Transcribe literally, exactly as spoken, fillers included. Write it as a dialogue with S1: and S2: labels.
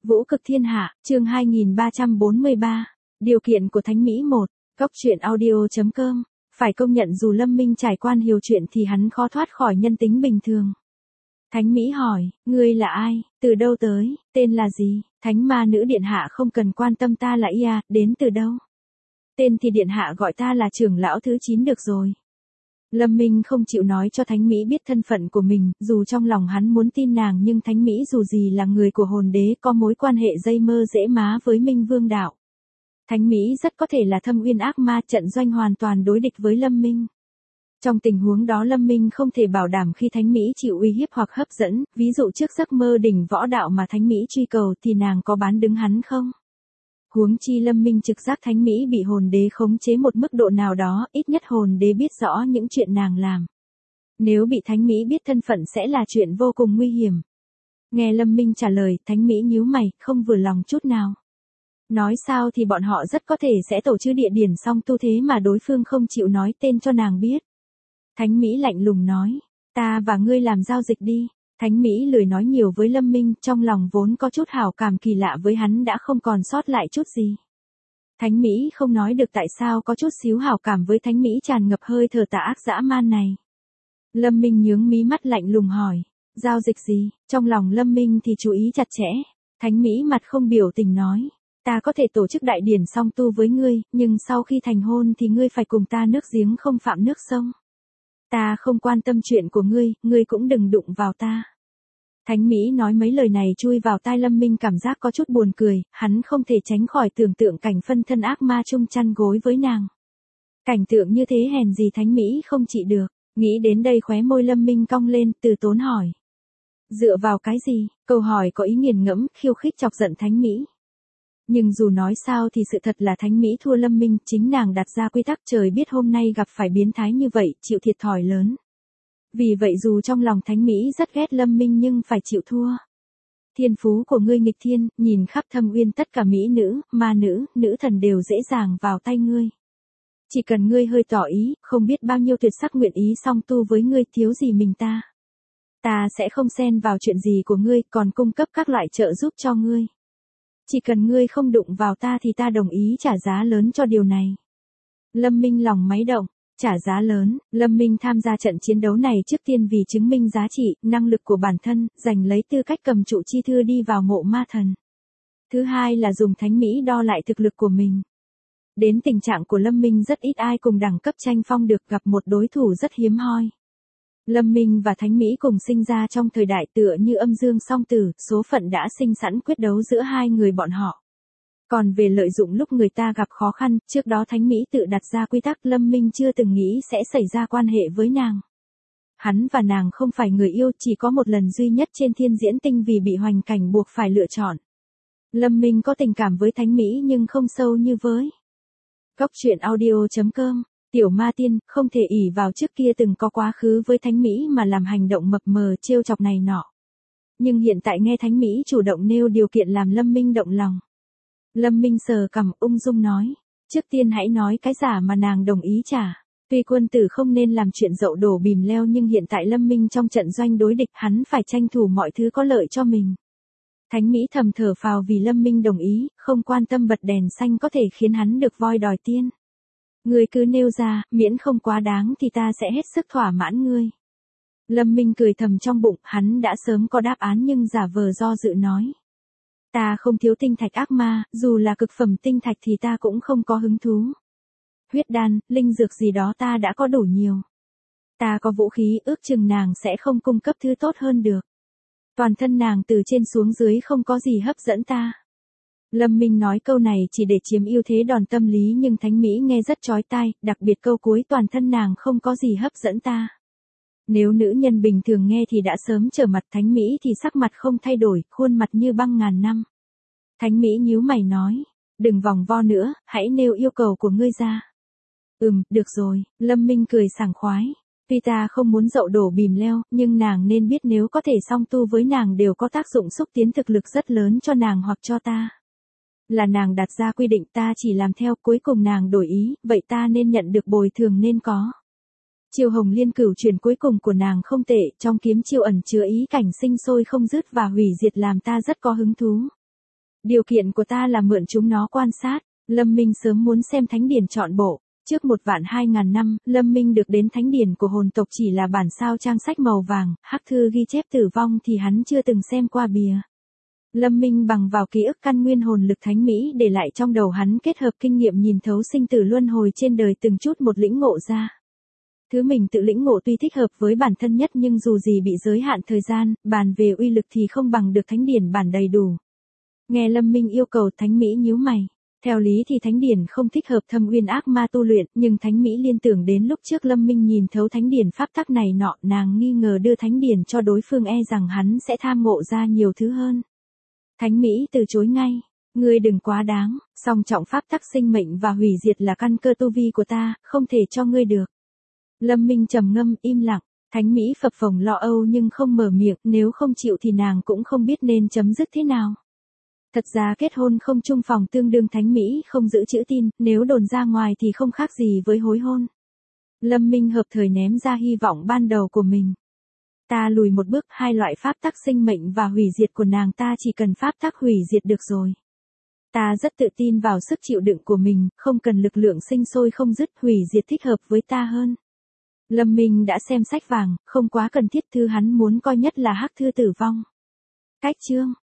S1: Vũ cực thiên hạ, chương hai nghìn ba trăm bốn mươi ba. Điều kiện của Thánh Mỹ một. Góc truyện audio chấm com. Phải công nhận dù Lâm Minh trải qua nhiều chuyện thì hắn khó thoát khỏi nhân tính bình thường. Thánh Mỹ hỏi, ngươi là ai, từ đâu tới, tên là gì? Thánh ma nữ điện hạ không cần quan tâm ta là Ia, đến từ đâu? Tên thì điện hạ gọi ta là trưởng lão thứ chín được rồi. Lâm Minh không chịu nói cho Thánh Mỹ biết thân phận của mình, dù trong lòng hắn muốn tin nàng nhưng Thánh Mỹ dù gì là người của hồn đế có mối quan hệ dây mơ dễ má với Minh Vương đạo. Thánh Mỹ rất có thể là thâm uyên ác ma trận doanh hoàn toàn đối địch với Lâm Minh. Trong tình huống đó Lâm Minh không thể bảo đảm khi Thánh Mỹ chịu uy hiếp hoặc hấp dẫn, ví dụ trước giấc mơ đỉnh võ đạo mà Thánh Mỹ truy cầu thì nàng có bán đứng hắn không? Huống chi Lâm Minh trực giác Thánh Mỹ bị hồn đế khống chế một mức độ nào đó, ít nhất hồn đế biết rõ những chuyện nàng làm. Nếu bị Thánh Mỹ biết thân phận sẽ là chuyện vô cùng nguy hiểm. Nghe Lâm Minh trả lời, Thánh Mỹ nhíu mày, không vừa lòng chút nào. Nói sao thì bọn họ rất có thể sẽ tổ chức địa điển song tu thế mà đối phương không chịu nói tên cho nàng biết. Thánh Mỹ lạnh lùng nói, ta và ngươi làm giao dịch đi. Thánh Mỹ lười nói nhiều với Lâm Minh, trong lòng vốn có chút hảo cảm kỳ lạ với hắn đã không còn sót lại chút gì. Thánh Mỹ không nói được tại sao có chút xíu hảo cảm với Thánh Mỹ tràn ngập hơi thở tà ác dã man này. Lâm Minh nhướng mí mắt lạnh lùng hỏi, giao dịch gì? Trong lòng Lâm Minh thì chú ý chặt chẽ. Thánh Mỹ mặt không biểu tình nói, ta có thể tổ chức đại điển song tu với ngươi, nhưng sau khi thành hôn thì ngươi phải cùng ta nước giếng không phạm nước sông. Ta không quan tâm chuyện của ngươi, ngươi cũng đừng đụng vào ta. Thánh Mỹ nói mấy lời này chui vào tai Lâm Minh cảm giác có chút buồn cười, hắn không thể tránh khỏi tưởng tượng cảnh phân thân ác ma chung chăn gối với nàng. Cảnh tượng như thế hèn gì Thánh Mỹ không chịu được, nghĩ đến đây khóe môi Lâm Minh cong lên, từ tốn hỏi. Dựa vào cái gì? Câu hỏi có ý nghiền ngẫm, khiêu khích chọc giận Thánh Mỹ. Nhưng dù nói sao thì sự thật là Thánh Mỹ thua Lâm Minh, chính nàng đặt ra quy tắc trời biết hôm nay gặp phải biến thái như vậy, chịu thiệt thòi lớn. Vì vậy dù trong lòng Thánh Mỹ rất ghét Lâm Minh nhưng phải chịu thua. Thiên phú của ngươi nghịch thiên, nhìn khắp thâm uyên tất cả mỹ nữ, ma nữ, nữ thần đều dễ dàng vào tay ngươi. Chỉ cần ngươi hơi tỏ ý, không biết bao nhiêu tuyệt sắc nguyện ý song tu với ngươi, thiếu gì mình ta. Ta sẽ không xen vào chuyện gì của ngươi, còn cung cấp các loại trợ giúp cho ngươi. Chỉ cần ngươi không đụng vào ta thì ta đồng ý trả giá lớn cho điều này. Lâm Minh lòng máy động, trả giá lớn. Lâm Minh tham gia trận chiến đấu này trước tiên vì chứng minh giá trị, năng lực của bản thân, giành lấy tư cách cầm trụ chi thư đi vào mộ ma thần. Thứ hai là dùng Thánh Mỹ đo lại thực lực của mình. Đến tình trạng của Lâm Minh rất ít ai cùng đẳng cấp tranh phong được, gặp một đối thủ rất hiếm hoi. Lâm Minh và Thánh Mỹ cùng sinh ra trong thời đại tựa như âm dương song tử, số phận đã sinh sẵn quyết đấu giữa hai người bọn họ. Còn về lợi dụng lúc người ta gặp khó khăn, trước đó Thánh Mỹ tự đặt ra quy tắc, Lâm Minh chưa từng nghĩ sẽ xảy ra quan hệ với nàng. Hắn và nàng không phải người yêu, chỉ có một lần duy nhất trên thiên diễn tinh vì bị hoành cảnh buộc phải lựa chọn. Lâm Minh có tình cảm với Thánh Mỹ nhưng không sâu như với. Góc truyện audio chấm com. Tiểu ma tiên, không thể ỷ vào trước kia từng có quá khứ với Thánh Mỹ mà làm hành động mập mờ trêu chọc này nọ. Nhưng hiện tại nghe Thánh Mỹ chủ động nêu điều kiện làm Lâm Minh động lòng. Lâm Minh sờ cằm ung dung nói, trước tiên hãy nói cái giả mà nàng đồng ý trả. Tuy quân tử không nên làm chuyện dậu đổ bìm leo nhưng hiện tại Lâm Minh trong trận doanh đối địch hắn phải tranh thủ mọi thứ có lợi cho mình. Thánh Mỹ thầm thở phào vì Lâm Minh đồng ý, không quan tâm bật đèn xanh có thể khiến hắn được voi đòi tiên. Ngươi cứ nêu ra, miễn không quá đáng thì ta sẽ hết sức thỏa mãn ngươi. Lâm Minh cười thầm trong bụng, hắn đã sớm có đáp án nhưng giả vờ do dự nói. Ta không thiếu tinh thạch ác ma, dù là cực phẩm tinh thạch thì ta cũng không có hứng thú. Huyết đan, linh dược gì đó ta đã có đủ nhiều. Ta có vũ khí, ước chừng nàng sẽ không cung cấp thứ tốt hơn được. Toàn thân nàng từ trên xuống dưới không có gì hấp dẫn ta. Lâm Minh nói câu này chỉ để chiếm ưu thế đòn tâm lý nhưng Thánh Mỹ nghe rất chói tai, đặc biệt câu cuối toàn thân nàng không có gì hấp dẫn ta. Nếu nữ nhân bình thường nghe thì đã sớm trở mặt, Thánh Mỹ thì sắc mặt không thay đổi, khuôn mặt như băng ngàn năm. Thánh Mỹ nhíu mày nói, đừng vòng vo nữa, hãy nêu yêu cầu của ngươi ra. Ừm, được rồi, Lâm Minh cười sảng khoái. Tuy ta không muốn dậu đổ bìm leo, nhưng nàng nên biết nếu có thể song tu với nàng đều có tác dụng xúc tiến thực lực rất lớn cho nàng hoặc cho ta. Là nàng đặt ra quy định ta chỉ làm theo, cuối cùng nàng đổi ý, vậy ta nên nhận được bồi thường nên có. Chiêu hồng liên cửu chuyển cuối cùng của nàng không tệ, trong kiếm chiêu ẩn chứa ý cảnh sinh sôi không dứt và hủy diệt làm ta rất có hứng thú. Điều kiện của ta là mượn chúng nó quan sát. Lâm Minh sớm muốn xem thánh điển trọn bộ. Trước một vạn hai ngàn năm, Lâm Minh được đến thánh điển của hồn tộc chỉ là bản sao trang sách màu vàng, hắc thư ghi chép tử vong thì hắn chưa từng xem qua bìa. Lâm Minh bằng vào ký ức căn nguyên hồn lực thánh mỹ để lại trong đầu hắn kết hợp kinh nghiệm nhìn thấu sinh tử luân hồi trên đời từng chút một lĩnh ngộ ra. Thứ mình tự lĩnh ngộ tuy thích hợp với bản thân nhất nhưng dù gì bị giới hạn thời gian, bàn về uy lực thì không bằng được thánh điển bản đầy đủ. Nghe Lâm Minh yêu cầu thánh mỹ nhíu mày. Theo lý thì thánh điển không thích hợp thâm uyên ác ma tu luyện, nhưng thánh mỹ liên tưởng đến lúc trước Lâm Minh nhìn thấu thánh điển pháp tắc này nọ, nàng nghi ngờ đưa thánh điển cho đối phương e rằng hắn sẽ tham ngộ ra nhiều thứ hơn. Thánh mỹ từ chối ngay, ngươi đừng quá đáng, song trọng pháp tắc sinh mệnh và hủy diệt là căn cơ tu vi của ta, không thể cho ngươi được. Lâm Minh trầm ngâm im lặng, thánh mỹ phập phồng lo âu nhưng không mở miệng, nếu không chịu thì nàng cũng không biết nên chấm dứt thế nào. Thật ra kết hôn không chung phòng tương đương thánh mỹ không giữ chữ tin, nếu đồn ra ngoài thì không khác gì với hối hôn. Lâm Minh hợp thời ném ra hy vọng ban đầu của mình. Ta lùi một bước, hai loại pháp tắc sinh mệnh và hủy diệt của nàng ta chỉ cần pháp tắc hủy diệt được rồi. Ta rất tự tin vào sức chịu đựng của mình, không cần lực lượng sinh sôi không dứt, hủy diệt thích hợp với ta hơn. Lâm Minh đã xem sách vàng, không quá cần thiết, thư hắn muốn coi nhất là hắc thư tử vong. Cách chương